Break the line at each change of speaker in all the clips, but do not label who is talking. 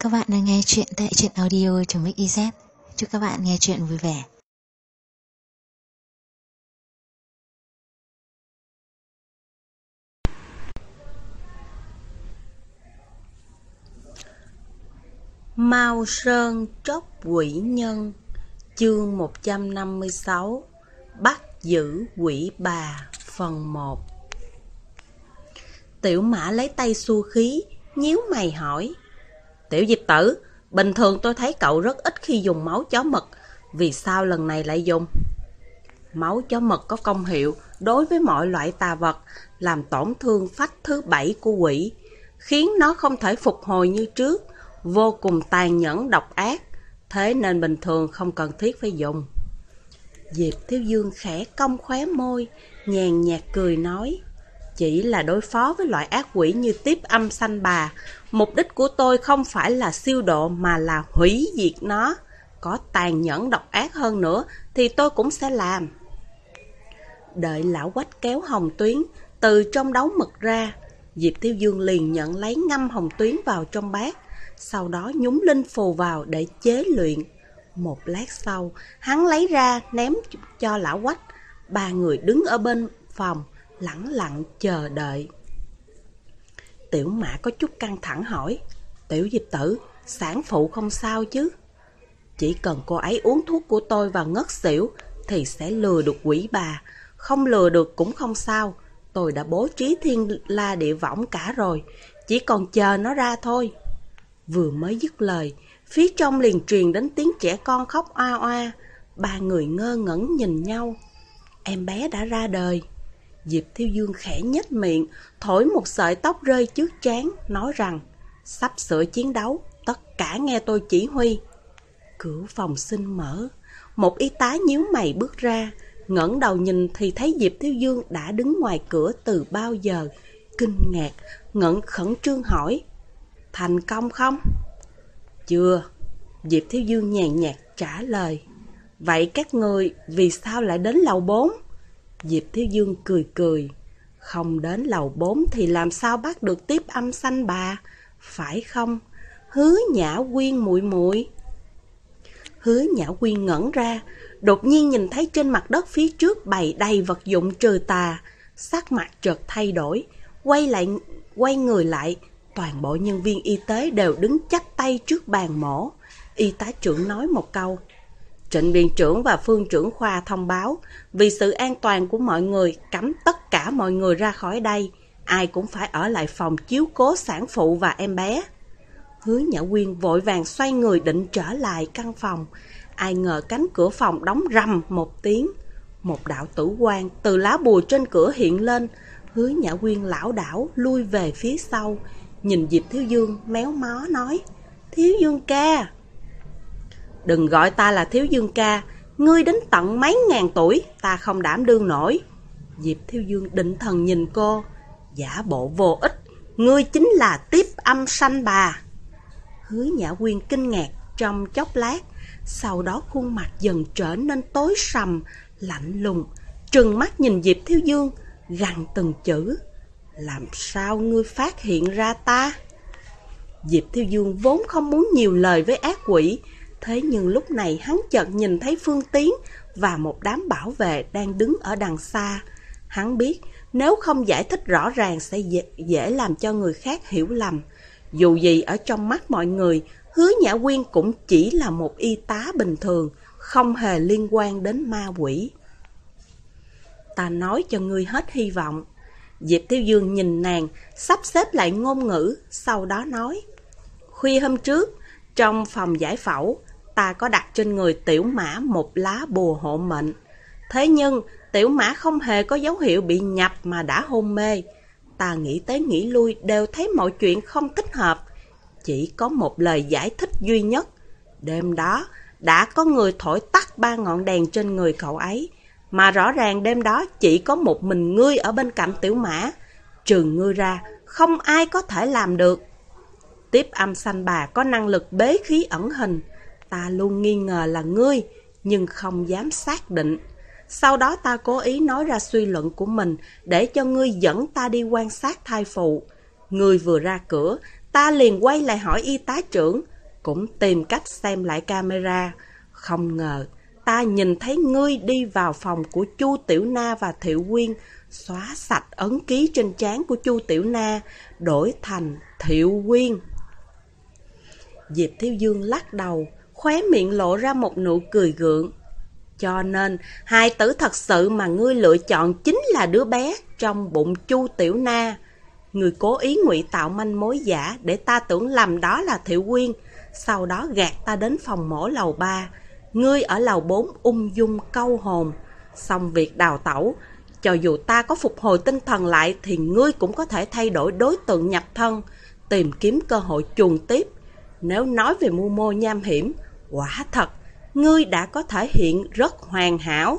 Các bạn đang nghe chuyện tại truyện audio.mix.iz. Chúc các bạn nghe chuyện vui vẻ.
Mao Sơn Tróc Quỷ Nhân. Chương 156. Bắt giữ quỷ bà. Phần 1. Tiểu Mã lấy tay xua khí, nhíu mày hỏi: Tiểu Diệp Tử, bình thường tôi thấy cậu rất ít khi dùng máu chó mực, vì sao lần này lại dùng? Máu chó mực có công hiệu đối với mọi loại tà vật, làm tổn thương phách thứ 7 của quỷ, khiến nó không thể phục hồi như trước, vô cùng tàn nhẫn độc ác, thế nên bình thường không cần thiết phải dùng. Diệp Thiếu Dương khẽ cong khóe môi, nhàn nhạt cười nói: Chỉ là đối phó với loại ác quỷ như Tiếp Âm Sanh Bà, mục đích của tôi không phải là siêu độ mà là hủy diệt nó. Có tàn nhẫn độc ác hơn nữa thì tôi cũng sẽ làm. Đợi lão quách kéo hồng tuyến từ trong đấu mực ra, Diệp Thiếu Dương liền nhận lấy ngâm hồng tuyến vào trong bát, sau đó nhúng linh phù vào để chế luyện. Một lát sau, hắn lấy ra ném cho lão quách. Ba người đứng ở bên phòng, lẳng lặng chờ đợi. Tiểu Mã có chút căng thẳng hỏi: Tiểu Diệp Tử, sản phụ không sao chứ? Chỉ cần cô ấy uống thuốc của tôi và ngất xỉu thì sẽ lừa được quỷ bà. Không lừa được cũng không sao, tôi đã bố trí thiên la địa võng cả rồi, chỉ còn chờ nó ra thôi. Vừa mới dứt lời, phía trong liền truyền đến tiếng trẻ con khóc oa oa. Ba người ngơ ngẩn nhìn nhau. Em bé đã ra đời. Diệp Thiếu Dương khẽ nhếch miệng, thổi một sợi tóc rơi trước trán, nói rằng: Sắp sửa chiến đấu, tất cả nghe tôi chỉ huy. Cửa phòng sinh mở, một y tá nhíu mày bước ra, ngẩng đầu nhìn thì thấy Diệp Thiếu Dương đã đứng ngoài cửa từ bao giờ, kinh ngạc, khẩn trương hỏi: Thành công không? Chưa. Diệp Thiếu Dương nhàn nhạt trả lời. Vậy các người vì sao lại đến lầu 4? Diệp Thiếu Dương cười cười. Không đến lầu 4 thì làm sao bắt được Tiếp Âm Sanh Bà, phải không? Hứa Nhã Quyên muội muội. Hứa Nhã Quyên ngẩn ra, đột nhiên nhìn thấy trên mặt đất phía trước bày đầy vật dụng trừ tà, sắc mặt chợt thay đổi, quay người lại, toàn bộ nhân viên y tế đều đứng chắp tay trước bàn mổ. Y tá trưởng nói một câu: Trịnh viện trưởng và Phương trưởng khoa thông báo, vì sự an toàn của mọi người, cấm tất cả mọi người ra khỏi đây, ai cũng phải ở lại phòng chiếu cố sản phụ và em bé. Hứa Nhã Quyên vội vàng xoay người định trở lại căn phòng, ai ngờ cánh cửa phòng đóng rầm một tiếng. Một đạo tử quang từ lá bùa trên cửa hiện lên. Hứa Nhã Quyên lảo đảo lui về phía sau, nhìn Diệp Thiếu Dương méo mó nói: Thiếu Dương ca. Đừng gọi ta là Thiếu Dương ca, ngươi đến tận mấy ngàn tuổi, ta không đảm đương nổi. Diệp Thiếu Dương định thần nhìn cô: Giả bộ vô ích, ngươi chính là Tiếp Âm Sanh Bà. Hứa Nhã Quyên kinh ngạc trong chốc lát, sau đó khuôn mặt dần trở nên tối sầm, lạnh lùng, trừng mắt nhìn Diệp Thiếu Dương, gằn từng chữ: Làm sao ngươi phát hiện ra ta? Diệp Thiếu Dương vốn không muốn nhiều lời với ác quỷ, thế nhưng lúc này hắn chợt nhìn thấy Phương Tiến và một đám bảo vệ đang đứng ở đằng xa. Hắn biết nếu không giải thích rõ ràng sẽ dễ làm cho người khác hiểu lầm. Dù gì ở trong mắt mọi người, Hứa Nhã Quyên cũng chỉ là một y tá bình thường, không hề liên quan đến ma quỷ. Ta nói cho ngươi hết hy vọng. Diệp Thiếu Dương nhìn nàng, sắp xếp lại ngôn ngữ, sau đó nói: Khuya hôm trước, trong phòng giải phẫu, ta có đặt trên người Tiểu Mã một lá bùa hộ mệnh. Thế nhưng Tiểu Mã không hề có dấu hiệu bị nhập mà đã hôn mê. Ta nghĩ tới nghĩ lui đều thấy mọi chuyện không thích hợp. Chỉ có một lời giải thích duy nhất: đêm đó đã có người thổi tắt 3 ngọn đèn trên người cậu ấy, mà rõ ràng đêm đó chỉ có một mình ngươi ở bên cạnh Tiểu Mã. Trừ ngươi ra, không ai có thể làm được. Tiếp Âm Sanh Bà có năng lực bế khí ẩn hình. Ta luôn nghi ngờ là ngươi, nhưng không dám xác định. Sau đó ta cố ý nói ra suy luận của mình để cho ngươi dẫn ta đi quan sát thai phụ. Ngươi vừa ra cửa, ta liền quay lại hỏi y tá trưởng: cũng tìm cách xem lại camera. Không ngờ, ta nhìn thấy ngươi đi vào phòng của Chu Tiểu Na và Thiệu Quyên, xóa sạch ấn ký trên trán của Chu Tiểu Na, đổi thành Thiệu Quyên. Diệp Thiếu Dương lắc đầu, khóe miệng lộ ra một nụ cười gượng. Cho nên, hài tử thật sự mà ngươi lựa chọn chính là đứa bé trong bụng Chu Tiểu Na. Ngươi cố ý ngụy tạo manh mối giả để ta tưởng lầm đó là Thiệu Quyên, sau đó gạt ta đến phòng mổ lầu 3. Ngươi ở lầu 4 ung dung câu hồn. Xong việc đào tẩu, cho dù ta có phục hồi tinh thần lại thì ngươi cũng có thể thay đổi đối tượng nhập thân, tìm kiếm cơ hội chuồn tiếp. Nếu nói về mưu mô nham hiểm, quả thật, ngươi đã có thể hiện rất hoàn hảo.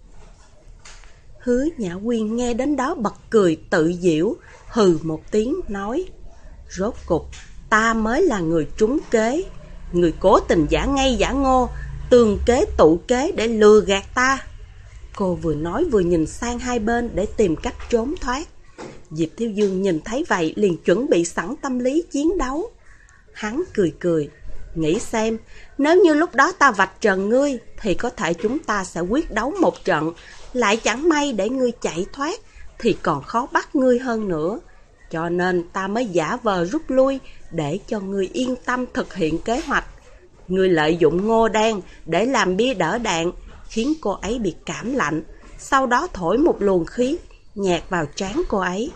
Hứa Nhã Quyên nghe đến đó bật cười tự giễu, hừ một tiếng nói: Rốt cục, ta mới là người trúng kế. Người cố tình giả ngây giả ngô, tường kế tụ kế để lừa gạt ta. Cô vừa nói vừa nhìn sang hai bên để tìm cách trốn thoát. Diệp Thiếu Dương nhìn thấy vậy liền chuẩn bị sẵn tâm lý chiến đấu. Hắn cười cười, nghĩ xem, nếu như lúc đó ta vạch trần ngươi thì có thể chúng ta sẽ quyết đấu một trận. Lại chẳng may để ngươi chạy thoát thì còn khó bắt ngươi hơn nữa. Cho nên ta mới giả vờ rút lui để cho ngươi yên tâm thực hiện kế hoạch. Ngươi lợi dụng Ngô Đan để làm bia đỡ đạn, khiến cô ấy bị cảm lạnh, sau đó thổi một luồng khí nhạt vào trán cô ấy.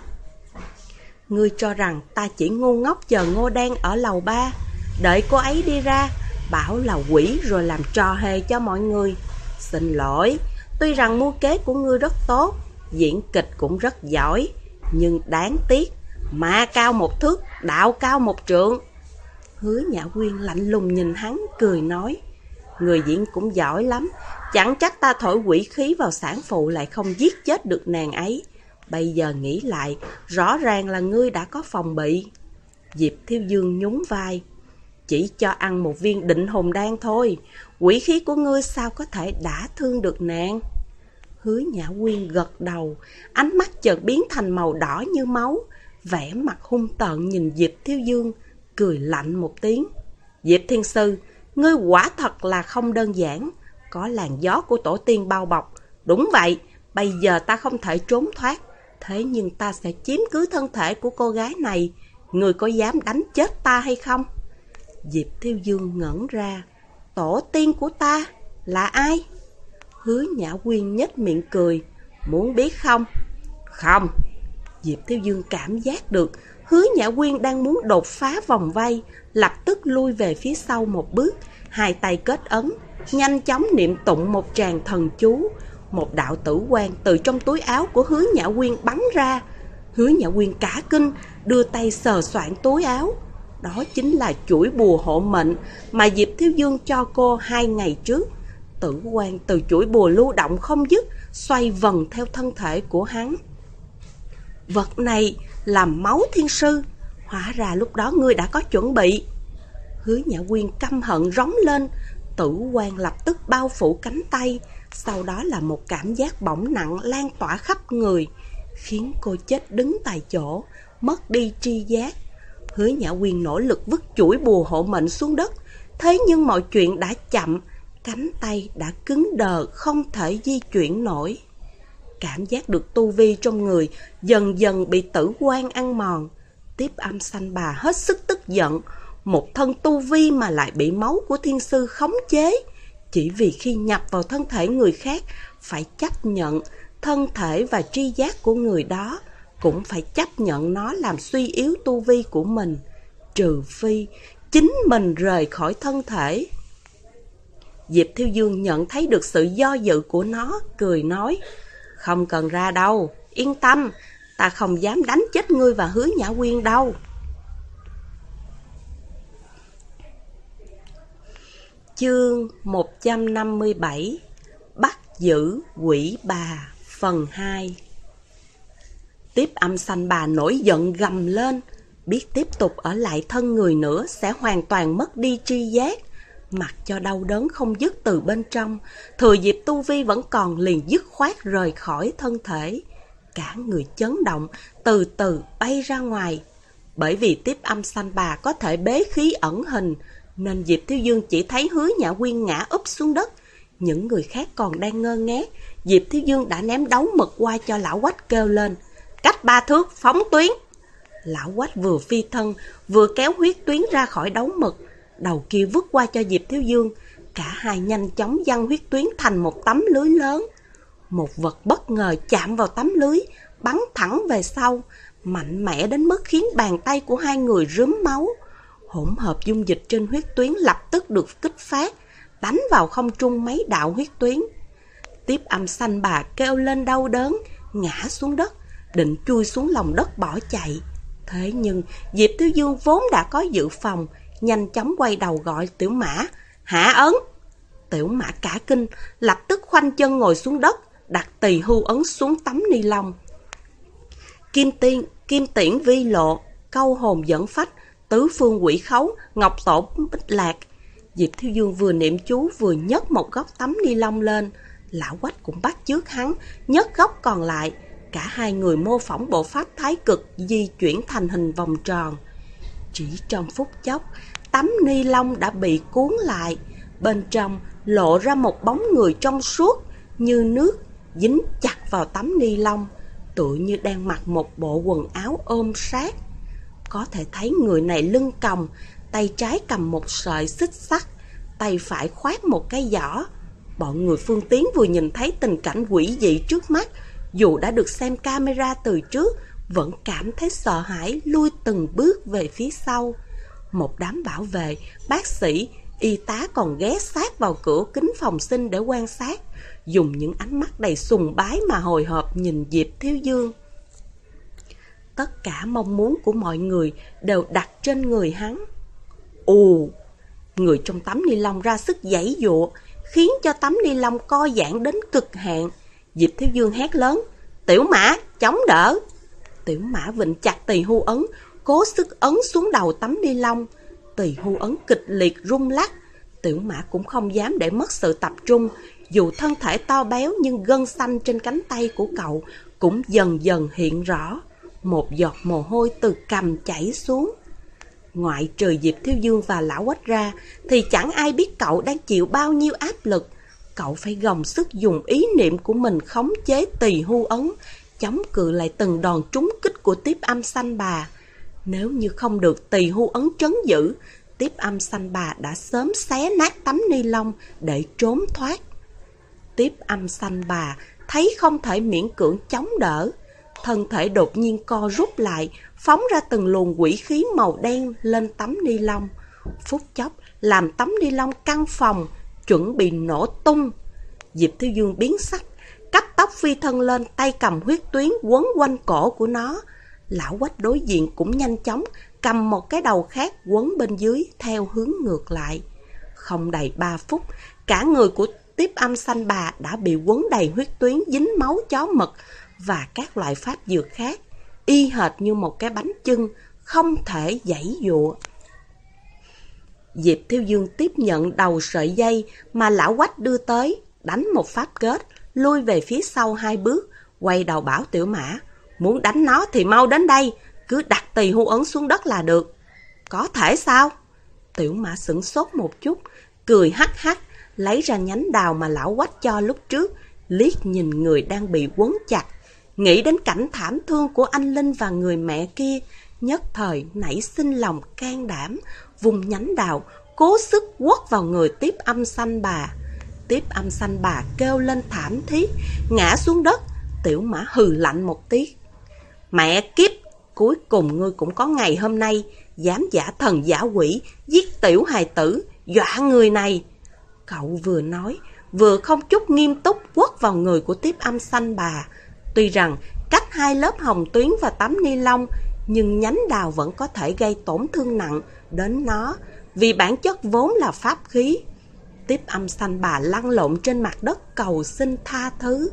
Ngươi cho rằng ta chỉ ngu ngốc chờ Ngô Đan ở lầu 3, đợi cô ấy đi ra, bảo là quỷ rồi làm trò hề cho mọi người. Xin lỗi, tuy rằng mưu kế của ngươi rất tốt, diễn kịch cũng rất giỏi, nhưng đáng tiếc, ma cao một thước, đạo cao một trượng. Hứa Nhã Quyên lạnh lùng nhìn hắn, cười nói: Người diễn cũng giỏi lắm, chẳng trách ta thổi quỷ khí vào sản phụ lại không giết chết được nàng ấy. Bây giờ nghĩ lại, rõ ràng là ngươi đã có phòng bị. Diệp Thiếu Dương nhún vai: Chỉ cho ăn một viên định hồn đan thôi, quỷ khí của ngươi sao có thể đả thương được nàng? Hứa Nhã Quyên gật đầu, ánh mắt chợt biến thành màu đỏ như máu, vẻ mặt hung tợn nhìn Diệp Thiếu Dương, cười lạnh một tiếng: Diệp Thiên Sư, ngươi quả thật là không đơn giản, có làn gió của tổ tiên bao bọc. Đúng vậy, bây giờ ta không thể trốn thoát, thế nhưng ta sẽ chiếm cứ thân thể của cô gái này. Ngươi có dám đánh chết ta hay không? Diệp Thiếu Dương ngẩn ra: Tổ tiên của ta là ai? Hứa Nhã Quyên nhếch miệng cười: Muốn biết không? Không. Diệp Thiếu Dương cảm giác được Hứa Nhã Quyên đang muốn đột phá vòng vây, lập tức lui về phía sau một bước, hai tay kết ấn, nhanh chóng niệm tụng một tràng thần chú. Một đạo tử quang từ trong túi áo của Hứa Nhã Quyên bắn ra. Hứa Nhã Quyên cả kinh, đưa tay sờ soạn túi áo. Đó chính là chuỗi bùa hộ mệnh mà Diệp Thiếu Dương cho cô 2 ngày trước. Tử quang từ chuỗi bùa lưu động không dứt, xoay vần theo thân thể của hắn. Vật này là máu thiên sư, hóa ra lúc đó ngươi đã có chuẩn bị. Hứa Nhã Quyên căm hận rống lên, tử quang lập tức bao phủ cánh tay, sau đó là một cảm giác bỏng nặng lan tỏa khắp người, khiến cô chết đứng tại chỗ, mất đi tri giác. Hứa Nhã Quyên nỗ lực vứt chuỗi bùa hộ mệnh xuống đất, thế nhưng mọi chuyện đã chậm, cánh tay đã cứng đờ không thể di chuyển nổi. Cảm giác được tu vi trong người dần dần bị tử quang ăn mòn. Tiếp Âm Sanh Bà hết sức tức giận, một thân tu vi mà lại bị máu của thiên sư khống chế, chỉ vì khi nhập vào thân thể người khác phải chấp nhận thân thể và tri giác của người đó, cũng phải chấp nhận nó làm suy yếu tu vi của mình, trừ phi chính mình rời khỏi thân thể. Diệp Thiếu Dương nhận thấy được sự do dự của nó, cười nói: Không cần ra đâu, yên tâm, ta không dám đánh chết ngươi và Hứa Nhã Quyên đâu. Chương 157: Bắt giữ quỷ bà phần 2. Tiếp Âm Sanh Bà nổi giận gầm lên, biết tiếp tục ở lại thân người nữa sẽ hoàn toàn mất đi tri giác. Mặc cho đau đớn không dứt từ bên trong, thừa dịp tu vi vẫn còn liền dứt khoát rời khỏi thân thể. Cả người chấn động, từ từ bay ra ngoài. Bởi vì Tiếp Âm Sanh Bà có thể bế khí ẩn hình, nên Diệp Thiếu Dương chỉ thấy Hứa Nhã Quyên ngã úp xuống đất. Những người khác còn đang ngơ ngác, Diệp Thiếu Dương đã ném đấu mực qua cho lão Quách, kêu lên: cách 3 thước, phóng tuyến. Lão Quách vừa phi thân, vừa kéo huyết tuyến ra khỏi đấu mực, đầu kia vứt qua cho Diệp Thiếu Dương. Cả hai nhanh chóng giăng huyết tuyến thành một tấm lưới lớn. Một vật bất ngờ chạm vào tấm lưới, bắn thẳng về sau, mạnh mẽ đến mức khiến bàn tay của hai người rướm máu. Hỗn hợp dung dịch trên huyết tuyến lập tức được kích phát, đánh vào không trung mấy đạo huyết tuyến. Tiếp Âm Sanh Bà kêu lên đau đớn, ngã xuống đất, định chui xuống lòng đất bỏ chạy. Thế nhưng Diệp Thiếu Dương vốn đã có dự phòng, nhanh chóng quay đầu gọi Tiểu Mã: hạ ấn. Tiểu Mã cả kinh, lập tức khoanh chân ngồi xuống đất, đặt tỳ hưu ấn xuống tấm ni lông. Kim tiễn vi lộ, câu hồn dẫn phách, tứ phương quỷ khấu, ngọc tổ bích lạc. Diệp Thiếu Dương vừa niệm chú vừa nhấc một góc tấm ni lông lên. Lão Quách cũng bắt chước hắn, nhấc góc còn lại. Cả hai người mô phỏng bộ pháp thái cực di chuyển thành hình vòng tròn. Chỉ trong phút chốc, tấm ni lông đã bị cuốn lại. Bên trong lộ ra một bóng người trong suốt như nước, dính chặt vào tấm ni lông, tựa như đang mặc một bộ quần áo ôm sát. Có thể thấy người này lưng còng, tay trái cầm một sợi xích sắt, tay phải khoác một cái giỏ. Bọn người Phương Tiến vừa nhìn thấy tình cảnh quỷ dị trước mắt, dù đã được xem camera từ trước, vẫn cảm thấy sợ hãi, lui từng bước về phía sau. Một đám bảo vệ, bác sĩ, y tá còn ghé sát vào cửa kính phòng sinh để quan sát, dùng những ánh mắt đầy sùng bái mà hồi hộp nhìn Diệp Thiếu Dương. Tất cả mong muốn của mọi người đều đặt trên người hắn. Ù! Người trong tấm ni lông ra sức giãy giụa, khiến cho tấm ni lông co giãn đến cực hạn. Diệp Thiếu Dương hét lớn: Tiểu Mã, chống đỡ! Tiểu Mã vịnh chặt tỳ hưu ấn, cố sức ấn xuống đầu tấm ni lông. Tỳ hưu ấn kịch liệt rung lắc. Tiểu Mã cũng không dám để mất sự tập trung. Dù thân thể to béo nhưng gân xanh trên cánh tay của cậu cũng dần dần hiện rõ. Một giọt mồ hôi từ cằm chảy xuống. Ngoại trừ Diệp Thiếu Dương và Lão Quách ra thì chẳng ai biết cậu đang chịu bao nhiêu áp lực. Cậu phải gồng sức dùng ý niệm của mình khống chế tỳ hưu ấn, chống cự lại từng đòn trúng kích của Tiếp Âm Sanh Bà. Nếu như không được tỳ hưu ấn trấn giữ, Tiếp Âm Sanh Bà đã sớm xé nát tấm ni lông để trốn thoát. Tiếp Âm Sanh Bà thấy không thể miễn cưỡng chống đỡ, thân thể đột nhiên co rút lại, phóng ra từng luồng quỷ khí màu đen lên tấm ni lông. Phút chốc làm tấm ni lông căng phòng, chuẩn bị nổ tung. Diệp Thiếu Dương biến sắc, cấp tốc phi thân lên, tay cầm huyết tuyến quấn quanh cổ của nó. Lão Quách đối diện cũng nhanh chóng cầm một cái đầu khác quấn bên dưới theo hướng ngược lại. Không đầy 3 phút, cả người của Tiếp Âm Sanh Bà đã bị quấn đầy huyết tuyến dính máu chó mực và các loại pháp dược khác, y hệt như một cái bánh chưng, không thể giãy giụa. Diệp Thiếu Dương tiếp nhận đầu sợi dây mà Lão Quách đưa tới, đánh một pháp kết, lui về phía sau 2 bước, quay đầu bảo Tiểu Mã: Muốn đánh nó thì mau đến đây, cứ đặt tỳ hưu ấn xuống đất là được. Có thể sao? Tiểu Mã sửng sốt một chút, cười hắc hắc, lấy ra nhánh đào mà Lão Quách cho lúc trước, liếc nhìn người đang bị quấn chặt. Nghĩ đến cảnh thảm thương của anh Linh và người mẹ kia, nhất thời nảy sinh lòng can đảm, vùng nhánh đào, cố sức quất vào người Tiếp Âm Sanh Bà. Tiếp Âm Sanh Bà kêu lên thảm thiết, ngã xuống đất. Tiểu Mã hừ lạnh một tiếng: Mẹ kiếp, cuối cùng ngươi cũng có ngày hôm nay, dám giả thần giả quỷ, giết tiểu hài tử, dọa người này. Cậu vừa nói, vừa không chút nghiêm túc quất vào người của Tiếp Âm Sanh Bà. Tuy rằng cách 2 lớp hồng tuyến và tấm ni lông, nhưng nhánh đào vẫn có thể gây tổn thương nặng đến nó, vì bản chất vốn là pháp khí. Tiếp Âm Sanh Bà lăn lộn trên mặt đất cầu xin tha thứ.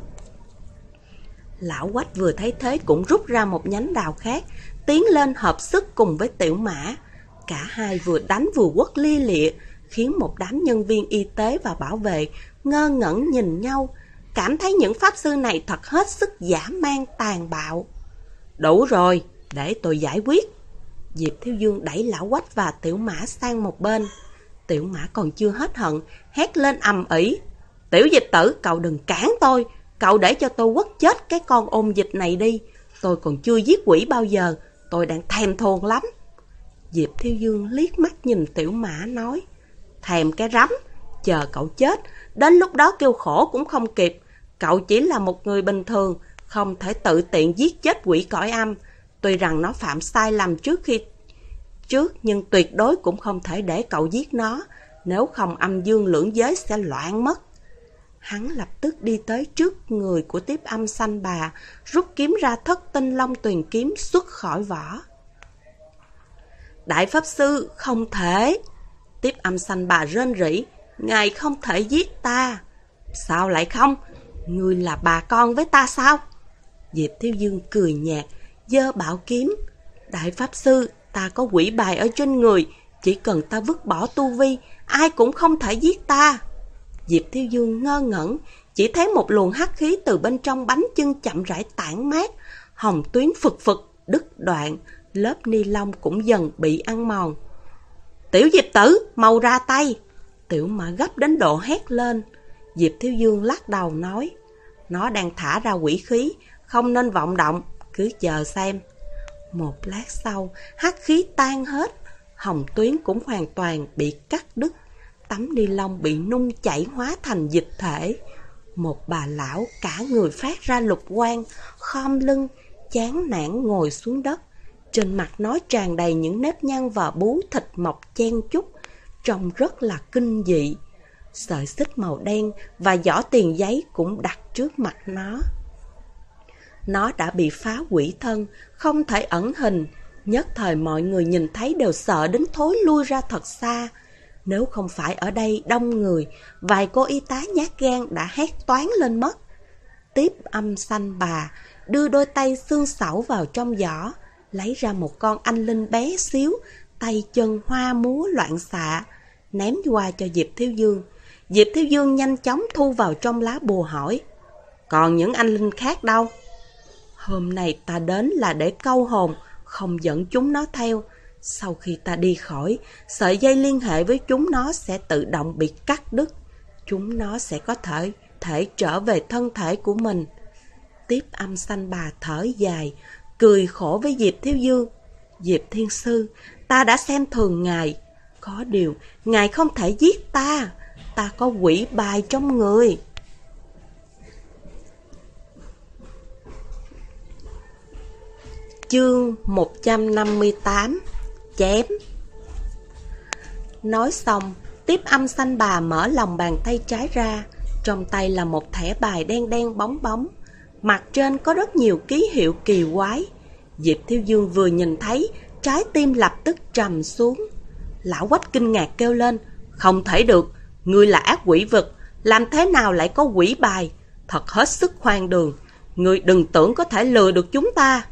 Lão Quách vừa thấy thế cũng rút ra một nhánh đào khác, tiến lên hợp sức cùng với Tiểu Mã. Cả hai vừa đánh vừa quất lia lịa, khiến một đám nhân viên y tế và bảo vệ ngơ ngẩn nhìn nhau, cảm thấy những pháp sư này thật hết sức dã man tàn bạo. Đủ rồi, để tôi giải quyết. Diệp Thiếu Dương đẩy Lão Quách và Tiểu Mã sang một bên. Tiểu Mã còn chưa hết hận, hét lên ầm ĩ. Tiểu Dịch Tử, cậu đừng cản tôi. Cậu để cho tôi quất chết cái con ôn dịch này đi. Tôi còn chưa giết quỷ bao giờ. Tôi đang thèm thuồng lắm. Diệp Thiếu Dương liếc mắt nhìn Tiểu Mã nói. Thèm cái rắm. Chờ cậu chết. Đến lúc đó kêu khổ cũng không kịp. Cậu chỉ là một người bình thường, không thể tự tiện giết chết quỷ cõi âm. Tuy rằng nó phạm sai lầm trước, nhưng tuyệt đối cũng không thể để cậu giết nó. Nếu không âm dương lưỡng giới sẽ loạn mất. Hắn lập tức đi tới trước người của Tiếp Âm Sanh Bà, rút kiếm ra Thất Tinh Long Tuyền kiếm xuất khỏi vỏ. Đại Pháp Sư, không thể. Tiếp Âm Sanh Bà rên rỉ. Ngài không thể giết ta. Sao lại không? Ngươi là bà con với ta sao? Diệp Thiếu Dương cười nhạt, giơ bảo kiếm. Đại Pháp Sư, ta có quỷ bài ở trên người, chỉ cần ta vứt bỏ tu vi, ai cũng không thể giết ta. Diệp Thiếu Dương ngơ ngẩn, chỉ thấy một luồng hắc khí từ bên trong bánh chưng chậm rãi tản mát, hồng tuyến phực phực, đứt đoạn, lớp ni lông cũng dần bị ăn mòn. Tiểu Diệp Tử, mau ra tay! Tiểu Mã gấp đến độ hét lên. Diệp Thiếu Dương lắc đầu nói, nó đang thả ra quỷ khí, không nên vọng động, cứ chờ xem. Một lát sau, hắc khí tan hết, hồng tuyến cũng hoàn toàn bị cắt đứt. Tấm ni lông bị nung chảy hóa thành dịch thể. Một bà lão cả người phát ra lục quang, khom lưng, chán nản ngồi xuống đất. Trên mặt nó tràn đầy những nếp nhăn và bú thịt mọc chen chúc, trông rất là kinh dị. Sợi xích màu đen và giỏ tiền giấy cũng đặt trước mặt nó. Nó đã bị phá hủy thân, không thể ẩn hình. Nhất thời mọi người nhìn thấy đều sợ đến thối lui ra thật xa. Nếu không phải ở đây đông người, vài cô y tá nhát gan đã hét toáng lên mất. Tiếp Âm Sanh Bà đưa đôi tay xương xẩu vào trong giỏ, lấy ra một con anh linh bé xíu, tay chân hoa múa loạn xạ, ném qua cho Diệp Thiếu Dương. Diệp Thiếu Dương nhanh chóng thu vào trong lá bùa hỏi, còn những anh linh khác đâu? Hôm nay ta đến là để câu hồn, không dẫn chúng nó theo. Sau khi ta đi khỏi, sợi dây liên hệ với chúng nó sẽ tự động bị cắt đứt. Chúng nó sẽ có thể trở về thân thể của mình. Tiếp Âm Sanh Bà thở dài, cười khổ với Diệp Thiếu Dương. Diệp Thiên Sư, ta đã xem thường ngài. Có điều, ngài không thể giết ta. Ta có quỷ bài trong người. Chương 158 Chém. Nói xong, Tiếp Âm Sanh Bà mở lòng bàn tay trái ra. Trong tay là một thẻ bài đen đen bóng bóng. Mặt trên có rất nhiều ký hiệu kỳ quái. Diệp Thiếu Dương vừa nhìn thấy, trái tim lập tức trầm xuống. Lão Quách kinh ngạc kêu lên, không thể được, ngươi là ác quỷ vực, làm thế nào lại có quỷ bài? Thật hết sức hoang đường, ngươi đừng tưởng có thể lừa được chúng ta.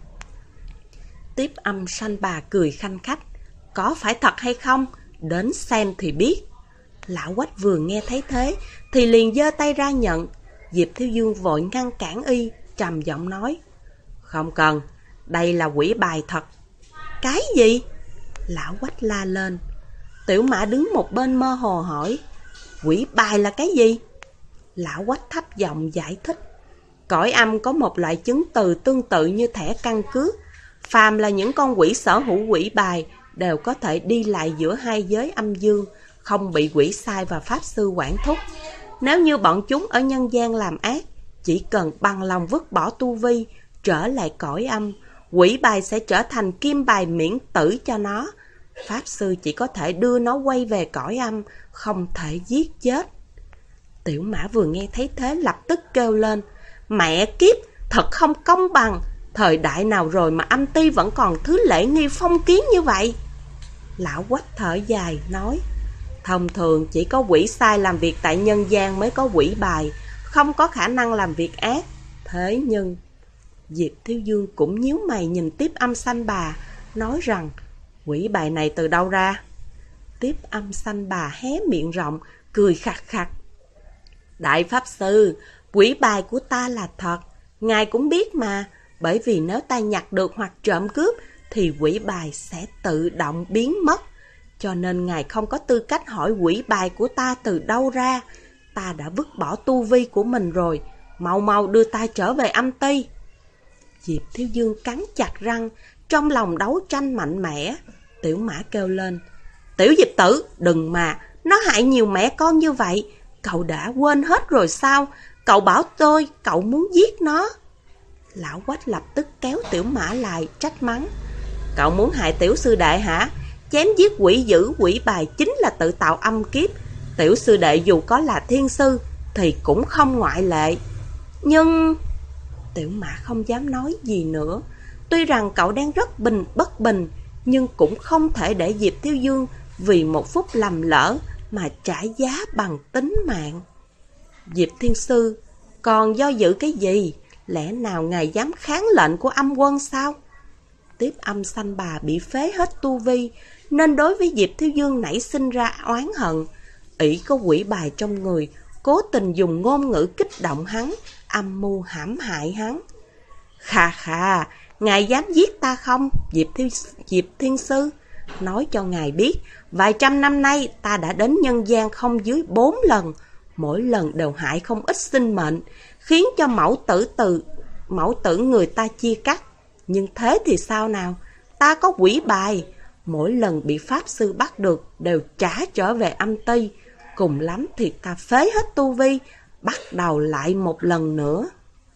Tiếp Âm Sanh Bà cười khanh khách, có phải thật hay không? Đến xem thì biết. Lão Quách vừa nghe thấy thế thì liền giơ tay ra nhận. Diệp Thiếu Dương vội ngăn cản y, trầm giọng nói, không cần, đây là quỷ bài thật. Cái gì? Lão Quách la lên. Tiểu Mã đứng một bên mơ hồ hỏi, quỷ bài là cái gì? Lão Quách thấp giọng giải thích, cõi âm có một loại chứng từ tương tự như thẻ căn cước. Phàm là những con quỷ sở hữu quỷ bài đều có thể đi lại giữa hai giới âm dương, không bị quỷ sai và pháp sư quản thúc. Nếu như bọn chúng ở nhân gian làm ác, chỉ cần bằng lòng vứt bỏ tu vi, trở lại cõi âm, quỷ bài sẽ trở thành kim bài miễn tử cho nó. Pháp sư chỉ có thể đưa nó quay về cõi âm, không thể giết chết. Tiểu Mã vừa nghe thấy thế lập tức kêu lên, mẹ kiếp, thật không công bằng. Thời đại nào rồi mà âm ty vẫn còn thứ lễ nghi phong kiến như vậy? Lão Quách thở dài nói, thông thường chỉ có quỷ sai làm việc tại nhân gian mới có quỷ bài, không có khả năng làm việc ác. Thế nhưng Diệp Thiếu Dương cũng nhíu mày nhìn Tiếp Âm Sanh Bà, nói rằng, quỷ bài này từ đâu ra? Tiếp Âm Sanh Bà hé miệng rộng, cười khặt khặt. Đại Pháp Sư, quỷ bài của ta là thật, ngài cũng biết mà, bởi vì nếu ta nhặt được hoặc trộm cướp, thì quỷ bài sẽ tự động biến mất. cho nên ngài không có tư cách hỏi quỷ bài của ta từ đâu ra. Ta đã vứt bỏ tu vi của mình rồi, mau mau đưa ta trở về âm ty. Diệp Thiếu Dương cắn chặt răng, trong lòng đấu tranh mạnh mẽ. Tiểu Mã kêu lên, Tiểu Diệp tử, đừng mà, nó hại nhiều mẹ con như vậy, cậu đã quên hết rồi sao? Cậu bảo tôi, cậu muốn giết nó. Lão Quách lập tức kéo Tiểu Mã lại, trách mắng, cậu muốn hại tiểu sư đệ hả? Chém giết quỷ dữ quỷ bài chính là tự tạo âm kiếp. Tiểu sư đệ dù có là thiên sư thì cũng không ngoại lệ. Nhưng... Tiểu Mã không dám nói gì nữa. Tuy rằng cậu đang rất bất bình, nhưng cũng không thể để Diệp Thiếu Dương vì một phút lầm lỡ mà trả giá bằng tính mạng. Diệp Thiên Sư, còn do dự cái gì? Lẽ nào ngài dám kháng lệnh của âm quân sao? Tiếp Âm Sanh Bà bị phế hết tu vi, nên đối với Diệp Thiếu Dương nảy sinh ra oán hận. ỷ có quỷ bài trong người, cố tình dùng ngôn ngữ kích động hắn, âm mưu hãm hại hắn. Khà khà, ngài dám giết ta không, Diệp Thiên Sư? Nói cho ngài biết, vài trăm năm nay ta đã đến nhân gian không dưới 4 lần, mỗi lần đều hại không ít sinh mệnh, khiến cho mẫu tử người ta chia cắt. Nhưng thế thì sao nào? Ta có quỷ bài, mỗi lần bị Pháp Sư bắt được đều trả trở về âm ty, cùng lắm thì ta phế hết tu vi, bắt đầu lại một lần nữa.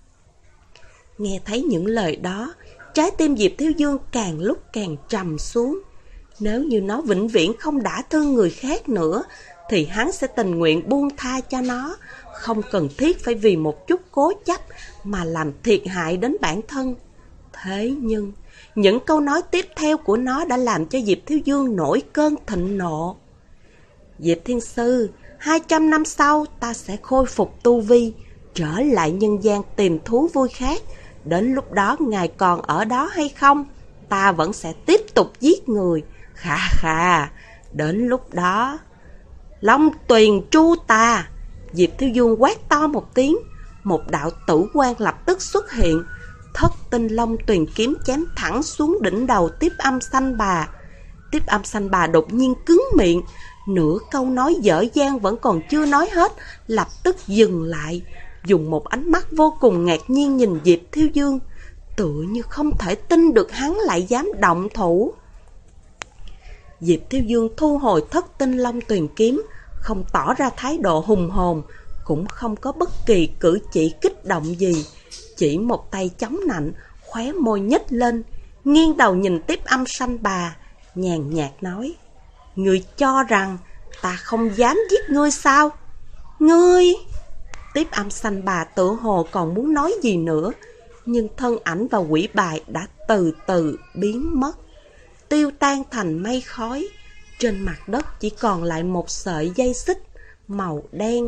Nghe thấy những lời đó, trái tim Diệp Thiếu Dương càng lúc càng trầm xuống. Nếu như nó vĩnh viễn không đã thương người khác nữa, thì hắn sẽ tình nguyện buông tha cho nó, không cần thiết phải vì một chút cố chấp mà làm thiệt hại đến bản thân. Thế nhưng, những câu nói tiếp theo của nó đã làm cho Diệp Thiếu Dương nổi cơn thịnh nộ. Diệp Thiên Sư, 200 năm sau ta sẽ khôi phục tu vi, trở lại nhân gian tìm thú vui khác. Đến lúc đó ngài còn ở đó hay không? Ta vẫn sẽ tiếp tục giết người. Khà khà, đến lúc đó... Long tuyền tru ta! Diệp Thiếu Dương quát to một tiếng, một đạo tử quang lập tức xuất hiện. Thất tinh long tuyền kiếm chém thẳng xuống đỉnh đầu Tiếp Âm Sanh Bà. Tiếp Âm Sanh Bà đột nhiên cứng miệng, nửa câu nói dở dang vẫn còn chưa nói hết, lập tức dừng lại, dùng một ánh mắt vô cùng ngạc nhiên nhìn Diệp Thiếu Dương, tựa như không thể tin được hắn lại dám động thủ. Diệp Thiếu Dương thu hồi thất tinh long tuyền kiếm, không tỏ ra thái độ hùng hồn, cũng không có bất kỳ cử chỉ kích động gì, chỉ một tay chống nạnh, khóe môi nhếch lên, nghiêng đầu nhìn Tiếp Âm Sanh Bà, nhàn nhạt nói, ngươi cho rằng ta không dám giết ngươi sao? Ngươi... Tiếp Âm Sanh Bà tựa hồ còn muốn nói gì nữa, nhưng thân ảnh và quỷ bài đã từ từ biến mất, tiêu tan thành mây khói. Trên mặt đất chỉ còn lại một sợi dây xích màu đen.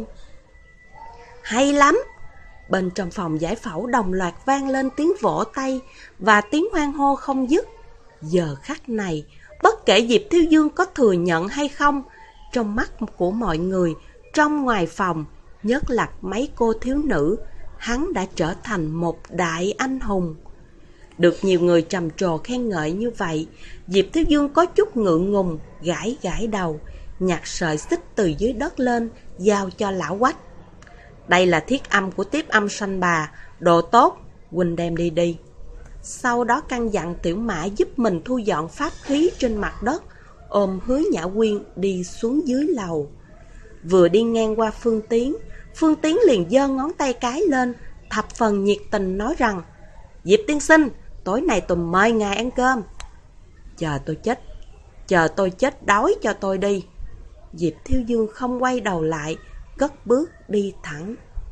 Hay lắm! Bên trong phòng giải phẫu đồng loạt vang lên tiếng vỗ tay và tiếng hoan hô không dứt. Giờ khắc này, bất kể Diệp Thiếu Dương có thừa nhận hay không, trong mắt của mọi người, trong ngoài phòng, nhất là mấy cô thiếu nữ, hắn đã trở thành một đại anh hùng. Được nhiều người trầm trồ khen ngợi như vậy, Diệp Thiếu Dương có chút ngượng ngùng, gãi gãi đầu, nhặt sợi xích từ dưới đất lên, giao cho lão Quách. Đây là thiết âm của Tiếp Âm Sanh Bà, đồ tốt, huynh đem đi đi. Sau đó căn dặn Tiểu Mã giúp mình thu dọn pháp khí trên mặt đất, ôm Hứa Nhã Quyên đi xuống dưới lầu. Vừa đi ngang qua Phương Tiến liền giơ ngón tay cái lên, thập phần nhiệt tình nói rằng, Diệp tiên sinh, tối nay tôi mời ngài ăn cơm. Chờ tôi chết đói cho tôi đi. Diệp Thiếu Dương không quay đầu lại, cất bước đi thẳng.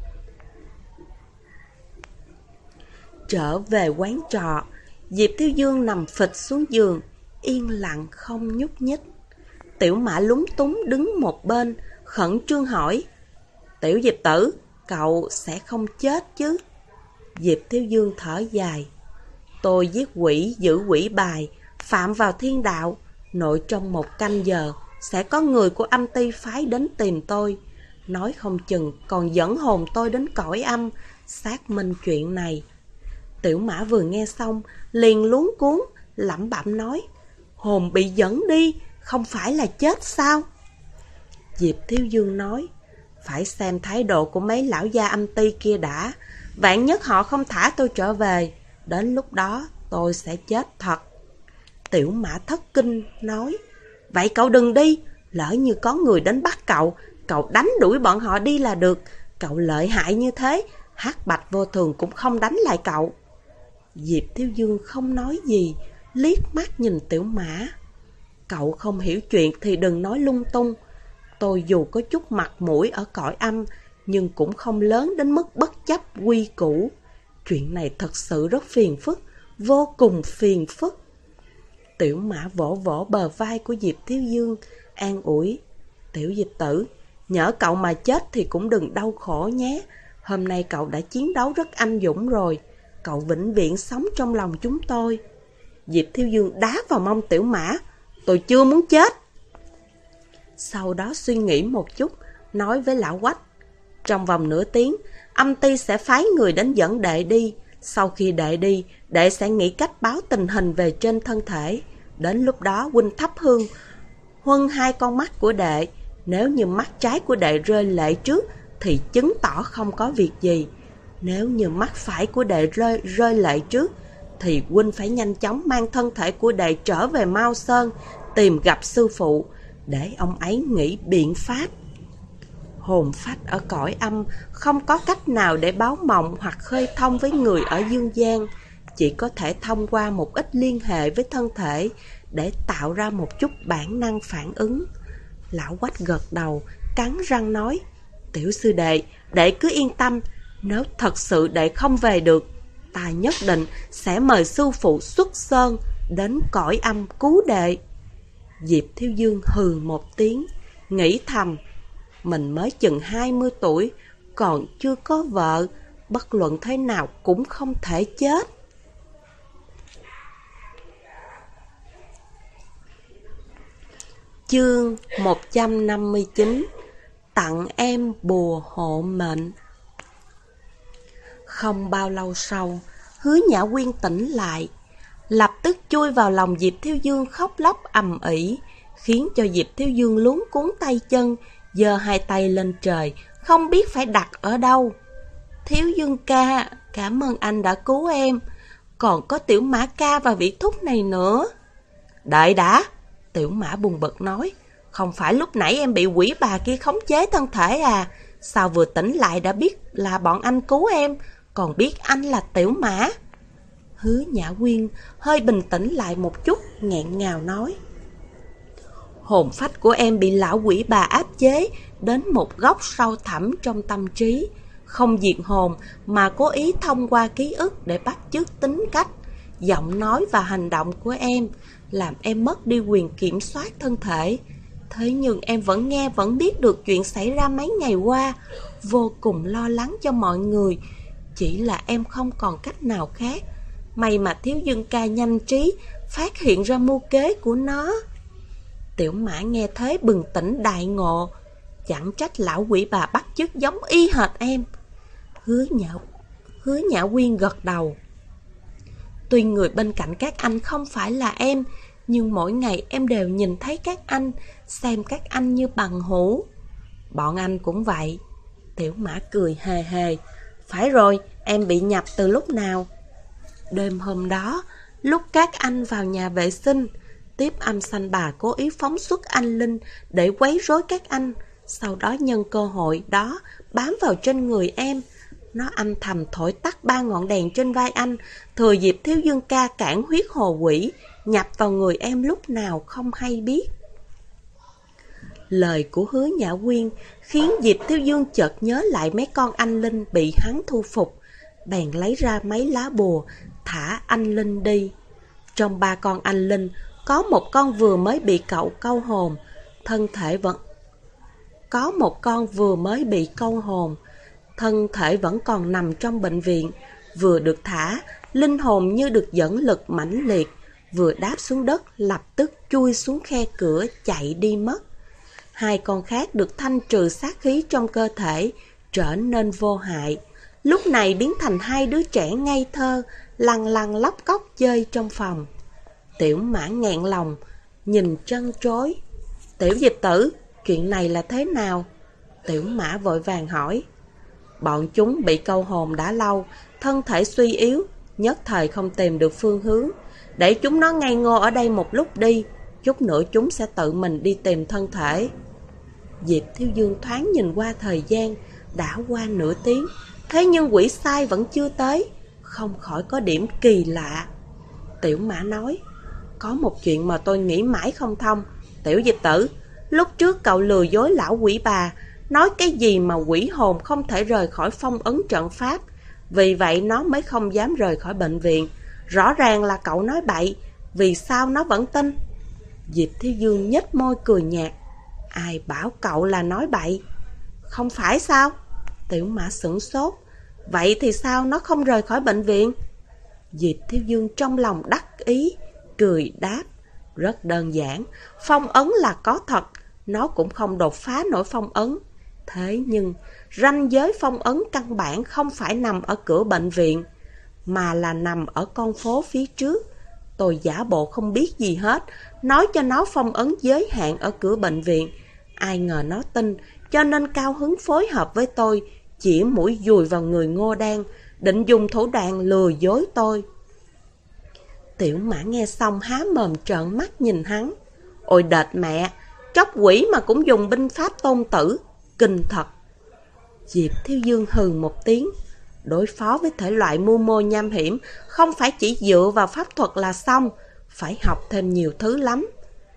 Trở về quán trọ, Diệp Thiếu Dương nằm phịch xuống giường, yên lặng không nhúc nhích. Tiểu Mã lúng túng đứng một bên, khẩn trương hỏi, Tiểu Diệp tử, cậu sẽ không chết chứ? Diệp Thiếu Dương thở dài, tôi giết quỷ giữ quỷ bài, phạm vào thiên đạo, nội trong 1 canh giờ sẽ có người của âm ty phái đến tìm tôi, nói không chừng còn dẫn hồn tôi đến cõi âm, xác minh chuyện này. Tiểu Mã vừa nghe xong, liền luống cuống, lẩm bẩm nói, hồn bị dẫn đi, không phải là chết sao? Diệp Thiếu Dương nói, phải xem thái độ của mấy lão gia âm ty kia đã. Vạn nhất họ không thả tôi trở về, đến lúc đó tôi sẽ chết thật. Tiểu Mã thất kinh nói, vậy cậu đừng đi, lỡ như có người đến bắt cậu, cậu đánh đuổi bọn họ đi là được. Cậu lợi hại như thế, Hắc Bạch Vô Thường cũng không đánh lại cậu. Diệp Thiếu Dương không nói gì, liếc mắt nhìn Tiểu Mã. Cậu không hiểu chuyện thì đừng nói lung tung. Tôi dù có chút mặt mũi ở cõi âm, nhưng cũng không lớn đến mức bất chấp quy củ. Chuyện này thật sự rất phiền phức, vô cùng phiền phức. Tiểu Mã vỗ vỗ bờ vai của Diệp Thiếu Dương, an ủi. Tiểu Diệp tử, nhỡ cậu mà chết thì cũng đừng đau khổ nhé. Hôm nay cậu đã chiến đấu rất anh dũng rồi, cậu vĩnh viễn sống trong lòng chúng tôi. Diệp Thiếu Dương đá vào mông Tiểu Mã, tôi chưa muốn chết. Sau đó suy nghĩ một chút, nói với lão Quách, trong vòng nửa tiếng, âm ty sẽ phái người đến dẫn đệ đi. Sau khi đệ đi, đệ sẽ nghĩ cách báo tình hình về trên thân thể. Đến lúc đó huynh thắp hương, huân hai con mắt của đệ. Nếu như mắt trái của đệ rơi lệ trước, thì chứng tỏ không có việc gì. Nếu như mắt phải của đệ rơi lệ trước, thì huynh phải nhanh chóng mang thân thể của đệ trở về Mao Sơn, tìm gặp sư phụ, để ông ấy nghĩ biện pháp. Hồn phách ở cõi âm không có cách nào để báo mộng hoặc khơi thông với người ở dương gian, chỉ có thể thông qua một ít liên hệ với thân thể để tạo ra một chút bản năng phản ứng. Lão Quách gật đầu, cắn răng nói, tiểu sư đệ, đệ cứ yên tâm, nếu thật sự đệ không về được, ta nhất định sẽ mời sư phụ xuất sơn đến cõi âm cứu đệ. Diệp Thiếu Dương hừ một tiếng, nghĩ thầm, mình mới chừng 20 tuổi, còn chưa có vợ, bất luận thế nào cũng không thể chết. Chương 159, tặng em bùa hộ mệnh. Không bao lâu sau, Hứa Nhã Quyên tỉnh lại, lập tức chui vào lòng Diệp Thiếu Dương khóc lóc ầm ĩ, khiến cho Diệp Thiếu Dương luống cuống tay chân, giơ hai tay lên trời, không biết phải đặt ở đâu. Thiếu Dương ca, cảm ơn anh đã cứu em, còn có Tiểu Mã ca và vị thúc này nữa. Đợi đã, Tiểu Mã buồn bực nói, không phải lúc nãy em bị quỷ bà kia khống chế thân thể à? Sao vừa tỉnh lại đã biết là bọn anh cứu em, còn biết anh là Tiểu Mã? Hứa Nhã Quyên hơi bình tĩnh lại một chút, nghẹn ngào nói, hồn phách của em bị lão quỷ bà áp chế đến một góc sâu thẳm trong tâm trí, không diệt hồn mà cố ý thông qua ký ức để bắt chước tính cách, giọng nói và hành động của em, làm em mất đi quyền kiểm soát thân thể. Thế nhưng em vẫn nghe vẫn biết được chuyện xảy ra mấy ngày qua, vô cùng lo lắng cho mọi người. Chỉ là em không còn cách nào khác. May mà Thiếu Dương ca nhanh trí phát hiện ra mưu kế của nó. Tiểu Mã nghe thế bừng tỉnh đại ngộ, chẳng trách lão quỷ bà bắt chước giống y hệt em. Hứa Nhã Quyên gật đầu. Tuy người bên cạnh các anh không phải là em, nhưng mỗi ngày em đều nhìn thấy các anh, xem các anh như bằng hữu. Bọn anh cũng vậy. Tiểu Mã cười hề hề. Phải rồi, em bị nhập từ lúc nào? Đêm hôm đó, lúc các anh vào nhà vệ sinh, Tiếp Âm Sanh Bà cố ý phóng xuất anh linh để quấy rối các anh, sau đó nhân cơ hội đó bám vào trên người em. Nó âm thầm thổi tắt 3 ngọn đèn trên vai anh, thừa dịp Thiếu Dương ca cản huyết hồ quỷ, nhập vào người em lúc nào không hay biết. Lời của Hứa Nhã Quyên khiến Diệp Thiếu Dương chợt nhớ lại mấy con anh linh bị hắn thu phục, bèn lấy ra mấy lá bùa, thả anh linh đi. Trong 3 con anh linh, có một con vừa mới bị cậu câu hồn, thân thể vẫn còn nằm trong bệnh viện. Vừa được thả, linh hồn như được dẫn lực mãnh liệt, vừa đáp xuống đất lập tức chui xuống khe cửa chạy đi mất. 2 con khác được thanh trừ sát khí trong cơ thể, trở nên vô hại, lúc này biến thành 2 đứa trẻ ngây thơ, lăn lăn lóc cóc chơi trong phòng. Tiểu Mã nghẹn lòng, nhìn trân trối. Tiểu Diệp Tử, chuyện này là thế nào? Tiểu Mã vội vàng hỏi. Bọn chúng bị câu hồn đã lâu, thân thể suy yếu, nhất thời không tìm được phương hướng. Để chúng nó ngây ngô ở đây một lúc đi, chút nữa chúng sẽ tự mình đi tìm thân thể. Diệp Thiếu Dương thoáng nhìn qua thời gian, đã qua nửa tiếng, thế nhưng quỷ sai vẫn chưa tới, không khỏi có điểm kỳ lạ. Tiểu Mã nói, có một chuyện mà tôi nghĩ mãi không thông. Tiểu Diệp Tử, lúc trước cậu lừa dối lão quỷ bà, nói cái gì mà quỷ hồn không thể rời khỏi phong ấn trận pháp, vì vậy nó mới không dám rời khỏi bệnh viện. Rõ ràng là cậu nói bậy, vì sao nó vẫn tin? Diệp Thiếu Dương nhếch môi cười nhạt. Ai bảo cậu là nói bậy? Không phải sao? Tiểu Mã sửng sốt. Vậy thì sao nó không rời khỏi bệnh viện? Diệp Thiếu Dương trong lòng đắc ý, cười đáp. Rất đơn giản, phong ấn là có thật, nó cũng không đột phá nổi phong ấn. Thế nhưng, ranh giới phong ấn căn bản không phải nằm ở cửa bệnh viện, mà là nằm ở con phố phía trước. Tôi giả bộ không biết gì hết, nói cho nó phong ấn giới hạn ở cửa bệnh viện. Ai ngờ nó tin, cho nên cao hứng phối hợp với tôi, chỉ mũi dùi vào người Ngô Đan, định dùng thủ đoạn lừa dối tôi. Tiểu Mã nghe xong há mồm trợn mắt nhìn hắn. Ôi đệt mẹ, chóc quỷ mà cũng dùng binh pháp tôn tử, kinh thật. Diệp Thiếu Dương hừ một tiếng. Đối phó với thể loại mưu mô nham hiểm, không phải chỉ dựa vào pháp thuật là xong, phải học thêm nhiều thứ lắm.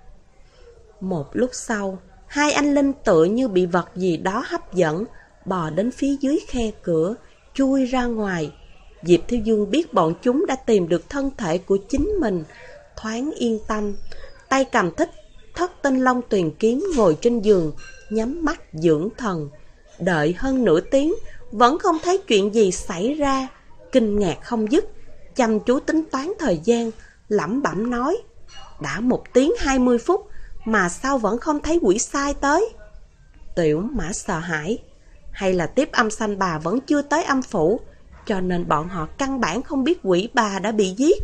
Một lúc sau, hai anh linh tựa như bị vật gì đó hấp dẫn, bò đến phía dưới khe cửa, chui ra ngoài. Diệp Thiếu Dương biết bọn chúng đã tìm được thân thể của chính mình, thoáng yên tâm, tay cầm thất tinh long tuyền kiếm ngồi trên giường, nhắm mắt dưỡng thần. Đợi hơn nửa tiếng, vẫn không thấy chuyện gì xảy ra, kinh ngạc không dứt, chăm chú tính toán thời gian, lẩm bẩm nói, đã 1 tiếng 20 phút, mà sao vẫn không thấy quỷ sai tới? Tiểu Mã sợ hãi, hay là Tiếp Âm Sanh Bà vẫn chưa tới âm phủ, cho nên bọn họ căn bản không biết quỷ bà đã bị giết.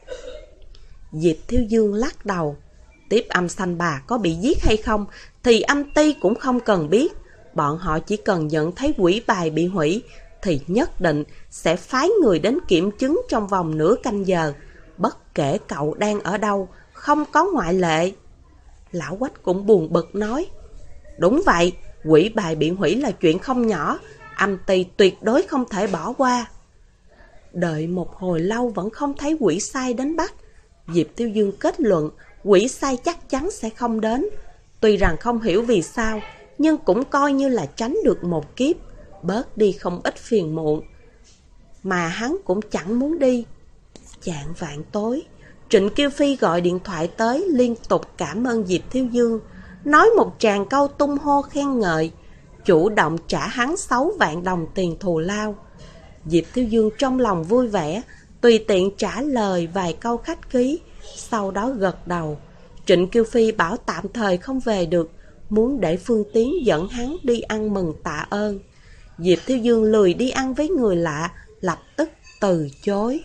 Diệp Thiếu Dương lắc đầu, Tiếp Âm Sanh Bà có bị giết hay không thì Âm Ty cũng không cần biết. Bọn họ chỉ cần nhận thấy quỷ bài bị hủy thì nhất định sẽ phái người đến kiểm chứng trong vòng nửa canh giờ, bất kể cậu đang ở đâu, không có ngoại lệ. Lão Quách cũng buồn bực nói, đúng vậy, quỷ bài bị hủy là chuyện không nhỏ, Âm Ty tuyệt đối không thể bỏ qua. Đợi một hồi lâu vẫn không thấy quỷ sai đến bắt, Diệp Tiêu Dương kết luận quỷ sai chắc chắn sẽ không đến. Tuy rằng không hiểu vì sao, nhưng cũng coi như là tránh được một kiếp, bớt đi không ít phiền muộn. Mà hắn cũng chẳng muốn đi. Chạng vạn tối, Trịnh Kiêu Phi gọi điện thoại tới liên tục cảm ơn Diệp Thiếu Dương, nói một tràng câu tung hô khen ngợi, chủ động trả hắn 6 vạn đồng tiền thù lao. Diệp Thiếu Dương trong lòng vui vẻ, tùy tiện trả lời vài câu khách khí, sau đó gật đầu. Trịnh Kiêu Phi bảo tạm thời không về được, muốn để Phương Tiến dẫn hắn đi ăn mừng tạ ơn. Diệp Thiếu Dương lười đi ăn với người lạ, lập tức từ chối.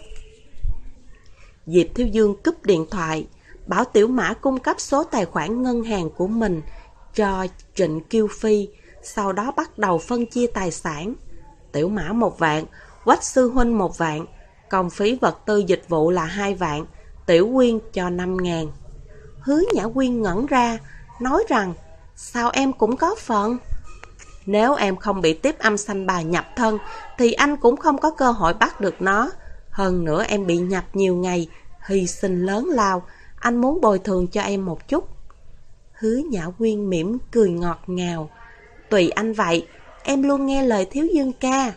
Diệp Thiếu Dương cúp điện thoại, bảo Tiểu Mã cung cấp số tài khoản ngân hàng của mình cho Trịnh Kiêu Phi, sau đó bắt đầu phân chia tài sản. Tiểu Mã 1 vạn, Quách sư huynh 1 vạn, công phí vật tư dịch vụ là 2 vạn, Tiểu Quyên cho 5.000. Hứa Nhã Quyên ngẩn ra, nói rằng, sao em cũng có phần? Nếu em không bị Tiếp Âm Sanh Bà nhập thân, thì anh cũng không có cơ hội bắt được nó. Hơn nữa em bị nhập nhiều ngày, hy sinh lớn lao, anh muốn bồi thường cho em một chút. Hứa Nhã Quyên mỉm cười ngọt ngào, tùy anh vậy, em luôn nghe lời Thiếu Dương ca.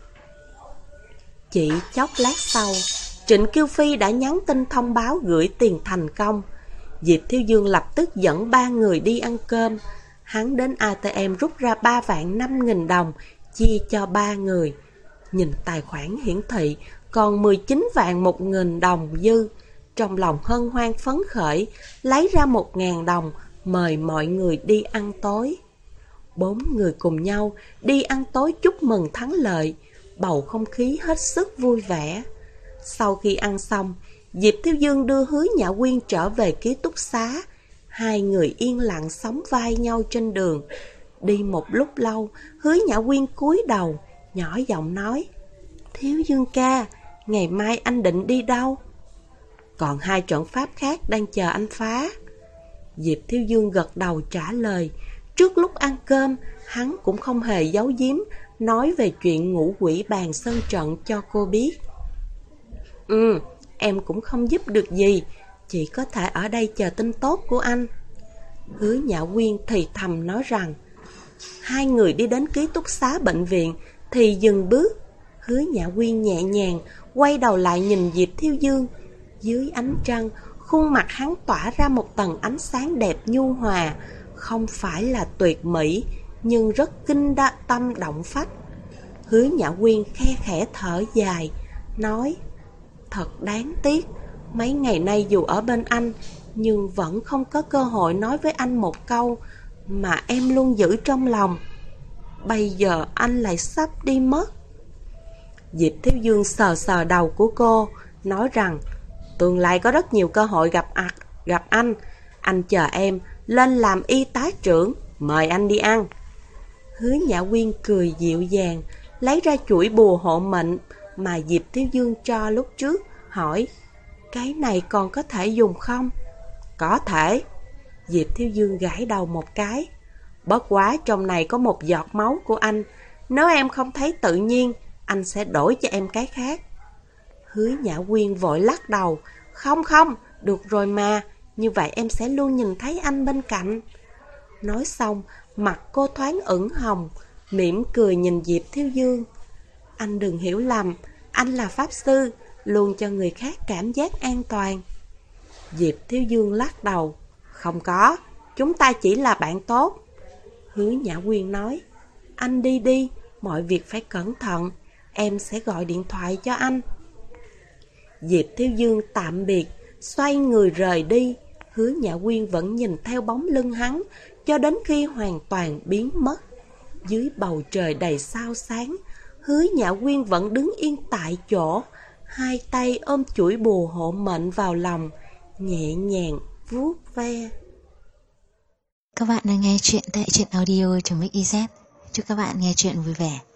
Chỉ chốc lát sau, Trịnh Kiêu Phi đã nhắn tin thông báo gửi tiền thành công. Diệp Thiếu Dương lập tức dẫn 3 người đi ăn cơm. Hắn đến ATM rút ra 3 vạn 5.000 đồng, chia cho 3 người. Nhìn tài khoản hiển thị còn 19 vạn 1.000 đồng dư, trong lòng hân hoan phấn khởi, lấy ra 1.000 đồng, mời mọi người đi ăn tối. 4 người cùng nhau đi ăn tối chúc mừng thắng lợi, bầu không khí hết sức vui vẻ. Sau khi ăn xong, Diệp Thiếu Dương đưa Hứa Nhã Quyên trở về ký túc xá, Hai người yên lặng sóng vai nhau trên đường. Đi một lúc lâu, Hứa Nhã Quyên cúi đầu, nhỏ giọng nói: Thiếu Dương ca, ngày mai anh định đi đâu? Còn 2 trận pháp khác đang chờ anh phá. Diệp Thiếu Dương gật đầu trả lời. Trước lúc ăn cơm, hắn cũng không hề giấu giếm, nói về chuyện ngũ quỷ bàn sơn trận cho cô biết. Em cũng không giúp được gì, chỉ có thể ở đây chờ tin tốt của anh. Hứa Nhã Quyên thì thầm nói rằng. Hai người đi đến ký túc xá bệnh viện thì dừng bước. Hứa Nhã Quyên nhẹ nhàng quay đầu lại nhìn Diệp Thiếu Dương. Dưới ánh trăng, khuôn mặt hắn tỏa ra một tầng ánh sáng đẹp nhu hòa, không phải là tuyệt mỹ, nhưng rất kinh tâm động phách. Hứa Nhã Quyên khe khẽ thở dài, nói: Thật đáng tiếc, mấy ngày nay dù ở bên anh, nhưng vẫn không có cơ hội nói với anh một câu mà em luôn giữ trong lòng. Bây giờ anh lại sắp đi mất. Diệp Thiếu Dương sờ sờ đầu của cô, nói rằng tương lai có rất nhiều cơ hội gặp anh. Anh chờ em lên làm y tá trưởng, mời anh đi ăn. Hứa Nhã Quyên cười dịu dàng, lấy ra chuỗi bùa hộ mệnh mà Diệp Thiếu Dương cho lúc trước, hỏi: Cái này còn có thể dùng không? Có thể. Diệp Thiếu Dương gãi đầu một cái. Bất quá trong này có một giọt máu của anh, nếu em không thấy tự nhiên, anh sẽ đổi cho em cái khác. Hứa Nhã Quyên vội lắc đầu. Không, được rồi mà, như vậy em sẽ luôn nhìn thấy anh bên cạnh. Nói xong, mặt cô thoáng ửng hồng, mỉm cười nhìn Diệp Thiếu Dương. Anh đừng hiểu lầm, anh là pháp sư, luôn cho người khác cảm giác an toàn. Diệp Thiếu Dương lắc đầu. Không có, chúng ta chỉ là bạn tốt. Hứa Nhã Quyên nói: Anh đi, mọi việc phải cẩn thận, em sẽ gọi điện thoại cho anh. Diệp Thiếu Dương tạm biệt, xoay người rời đi. Hứa Nhã Quyên vẫn nhìn theo bóng lưng hắn cho đến khi hoàn toàn biến mất. Dưới bầu trời đầy sao sáng, Hứa Nhã Quyên vẫn đứng yên tại chỗ, hai tay ôm chuỗi bùa hộ mệnh vào lòng, nhẹ nhàng vuốt ve.
Các bạn đang nghe chuyện tại truyện audio.mix.iz. Chúc các bạn nghe chuyện vui vẻ.